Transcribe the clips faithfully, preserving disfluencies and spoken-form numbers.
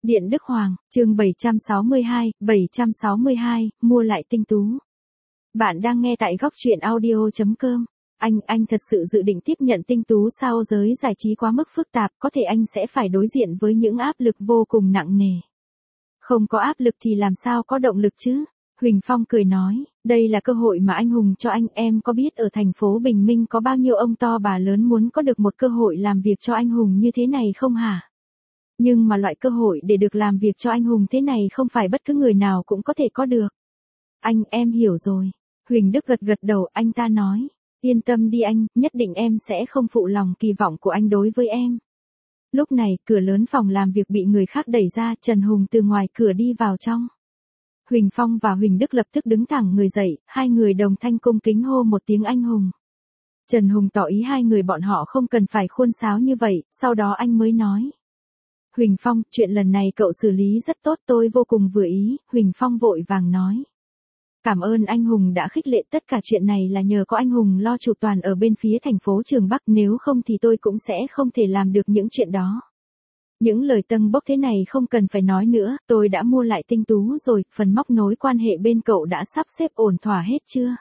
Điện Đức Hoàng, chương bảy trăm sáu mươi hai, bảy trăm sáu mươi hai, mua lại Tinh Tú. Bạn đang nghe tại góc truyện audio chấm com. Anh, anh thật sự dự định tiếp nhận Tinh Tú sao? Giới giải trí quá mức phức tạp, có thể anh sẽ phải đối diện với những áp lực vô cùng nặng nề. Không có áp lực thì làm sao có động lực chứ? Huỳnh Phong cười nói, đây là cơ hội mà anh Hùng cho anh. Em có biết ở thành phố Bình Minh có bao nhiêu ông to bà lớn muốn có được một cơ hội làm việc cho anh Hùng như thế này không hả? Nhưng mà loại cơ hội để được làm việc cho anh Hùng thế này không phải bất cứ người nào cũng có thể có được. Anh, em hiểu rồi. Huỳnh Đức gật gật đầu, anh ta nói, yên tâm đi anh, nhất định em sẽ không phụ lòng kỳ vọng của anh đối với em. Lúc này, cửa lớn phòng làm việc bị người khác đẩy ra, Trần Hùng từ ngoài cửa đi vào trong. Huỳnh Phong và Huỳnh Đức lập tức đứng thẳng người dậy, hai người đồng thanh cung kính hô một tiếng anh Hùng. Trần Hùng tỏ ý hai người bọn họ không cần phải khuôn sáo như vậy, sau đó anh mới nói. Huỳnh Phong, chuyện lần này cậu xử lý rất tốt, tôi vô cùng vừa ý. Huỳnh Phong vội vàng nói. Cảm ơn anh Hùng đã khích lệ, tất cả chuyện này là nhờ có anh Hùng lo chu toàn ở bên phía thành phố Trường Bắc, nếu không thì tôi cũng sẽ không thể làm được những chuyện đó. Những lời tâng bốc thế này không cần phải nói nữa, tôi đã mua lại Tinh Tú rồi, phần móc nối quan hệ bên cậu đã sắp xếp ổn thỏa hết chưa?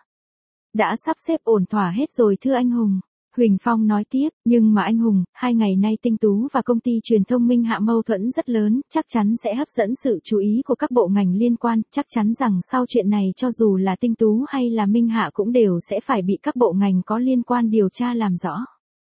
Đã sắp xếp ổn thỏa hết rồi thưa anh Hùng. Huỳnh Phong nói tiếp, nhưng mà anh Hùng, hai ngày nay Tinh Tú và công ty truyền thông Minh Hạ mâu thuẫn rất lớn, chắc chắn sẽ hấp dẫn sự chú ý của các bộ ngành liên quan, chắc chắn rằng sau chuyện này cho dù là Tinh Tú hay là Minh Hạ cũng đều sẽ phải bị các bộ ngành có liên quan điều tra làm rõ.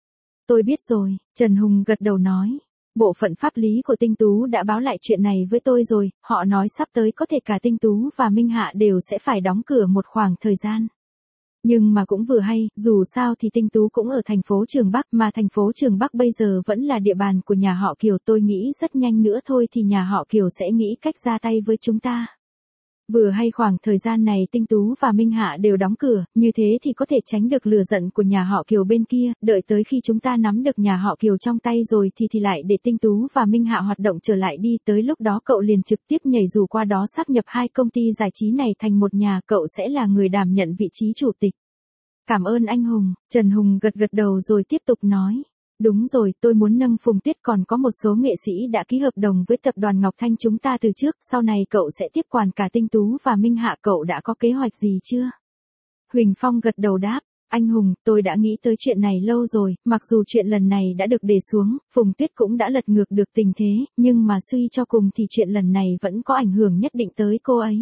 Tôi biết rồi, Trần Hùng gật đầu nói. Bộ phận pháp lý của Tinh Tú đã báo lại chuyện này với tôi rồi, họ nói sắp tới có thể cả Tinh Tú và Minh Hạ đều sẽ phải đóng cửa một khoảng thời gian. Nhưng mà cũng vừa hay, dù sao thì Tinh Tú cũng ở thành phố Trường Bắc, mà thành phố Trường Bắc bây giờ vẫn là địa bàn của nhà họ Kiều, tôi nghĩ rất nhanh nữa thôi thì nhà họ Kiều sẽ nghĩ cách ra tay với chúng ta. Vừa hay khoảng thời gian này Tinh Tú và Minh Hạ đều đóng cửa, như thế thì có thể tránh được lửa giận của nhà họ Kiều bên kia, đợi tới khi chúng ta nắm được nhà họ Kiều trong tay rồi thì thì lại để Tinh Tú và Minh Hạ hoạt động trở lại đi, tới lúc đó cậu liền trực tiếp nhảy dù qua đó sáp nhập hai công ty giải trí này thành một nhà, cậu sẽ là người đảm nhận vị trí chủ tịch. Cảm ơn anh Hùng, Trần Hùng gật gật đầu rồi tiếp tục nói. Đúng rồi, tôi muốn nâng Phùng Tuyết, còn có một số nghệ sĩ đã ký hợp đồng với tập đoàn Ngọc Thanh chúng ta từ trước, sau này cậu sẽ tiếp quản cả Tinh Tú và Minh Hạ, cậu đã có kế hoạch gì chưa? Huỳnh Phong gật đầu đáp, anh Hùng, tôi đã nghĩ tới chuyện này lâu rồi, mặc dù chuyện lần này đã được đề xuống, Phùng Tuyết cũng đã lật ngược được tình thế, nhưng mà suy cho cùng thì chuyện lần này vẫn có ảnh hưởng nhất định tới cô ấy.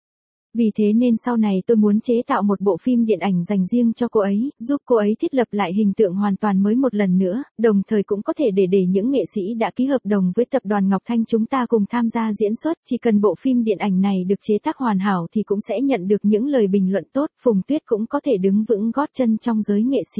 Vì thế nên sau này tôi muốn chế tạo một bộ phim điện ảnh dành riêng cho cô ấy, giúp cô ấy thiết lập lại hình tượng hoàn toàn mới một lần nữa, đồng thời cũng có thể để để những nghệ sĩ đã ký hợp đồng với tập đoàn Ngọc Thanh chúng ta cùng tham gia diễn xuất, chỉ cần bộ phim điện ảnh này được chế tác hoàn hảo thì cũng sẽ nhận được những lời bình luận tốt, Phùng Tuyết cũng có thể đứng vững gót chân trong giới nghệ sĩ.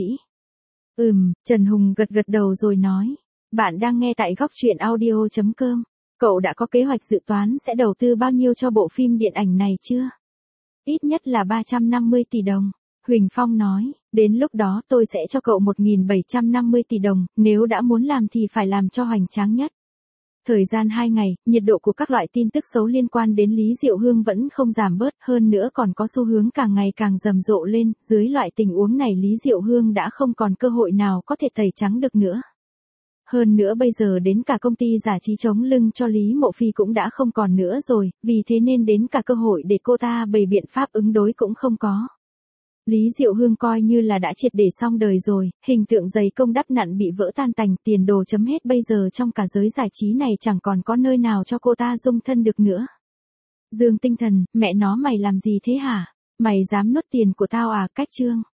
Ừm, Trần Hùng gật gật đầu rồi nói, bạn đang nghe tại góc truyện audio chấm com, cậu đã có kế hoạch dự toán sẽ đầu tư bao nhiêu cho bộ phim điện ảnh này chưa? Ít nhất là ba trăm năm mươi tỷ đồng. Huỳnh Phong nói, đến lúc đó tôi sẽ cho cậu một nghìn bảy trăm năm mươi tỷ đồng, nếu đã muốn làm thì phải làm cho hoành tráng nhất. Thời gian hai ngày, nhiệt độ của các loại tin tức xấu liên quan đến Lý Diệu Hương vẫn không giảm bớt, hơn nữa còn có xu hướng càng ngày càng rầm rộ lên, dưới loại tình huống này Lý Diệu Hương đã không còn cơ hội nào có thể tẩy trắng được nữa. Hơn nữa bây giờ đến cả công ty giải trí chống lưng cho Lý Mộ Phi cũng đã không còn nữa rồi, vì thế nên đến cả cơ hội để cô ta bày biện pháp ứng đối cũng không có. Lý Diệu Hương coi như là đã triệt để xong đời rồi, hình tượng dày công đắp nặn bị vỡ tan tành, tiền đồ chấm hết, bây giờ trong cả giới giải trí này chẳng còn có nơi nào cho cô ta dung thân được nữa. Dương Tinh Thần, mẹ nó mày làm gì thế hả? Mày dám nuốt tiền của tao à? Cách chương.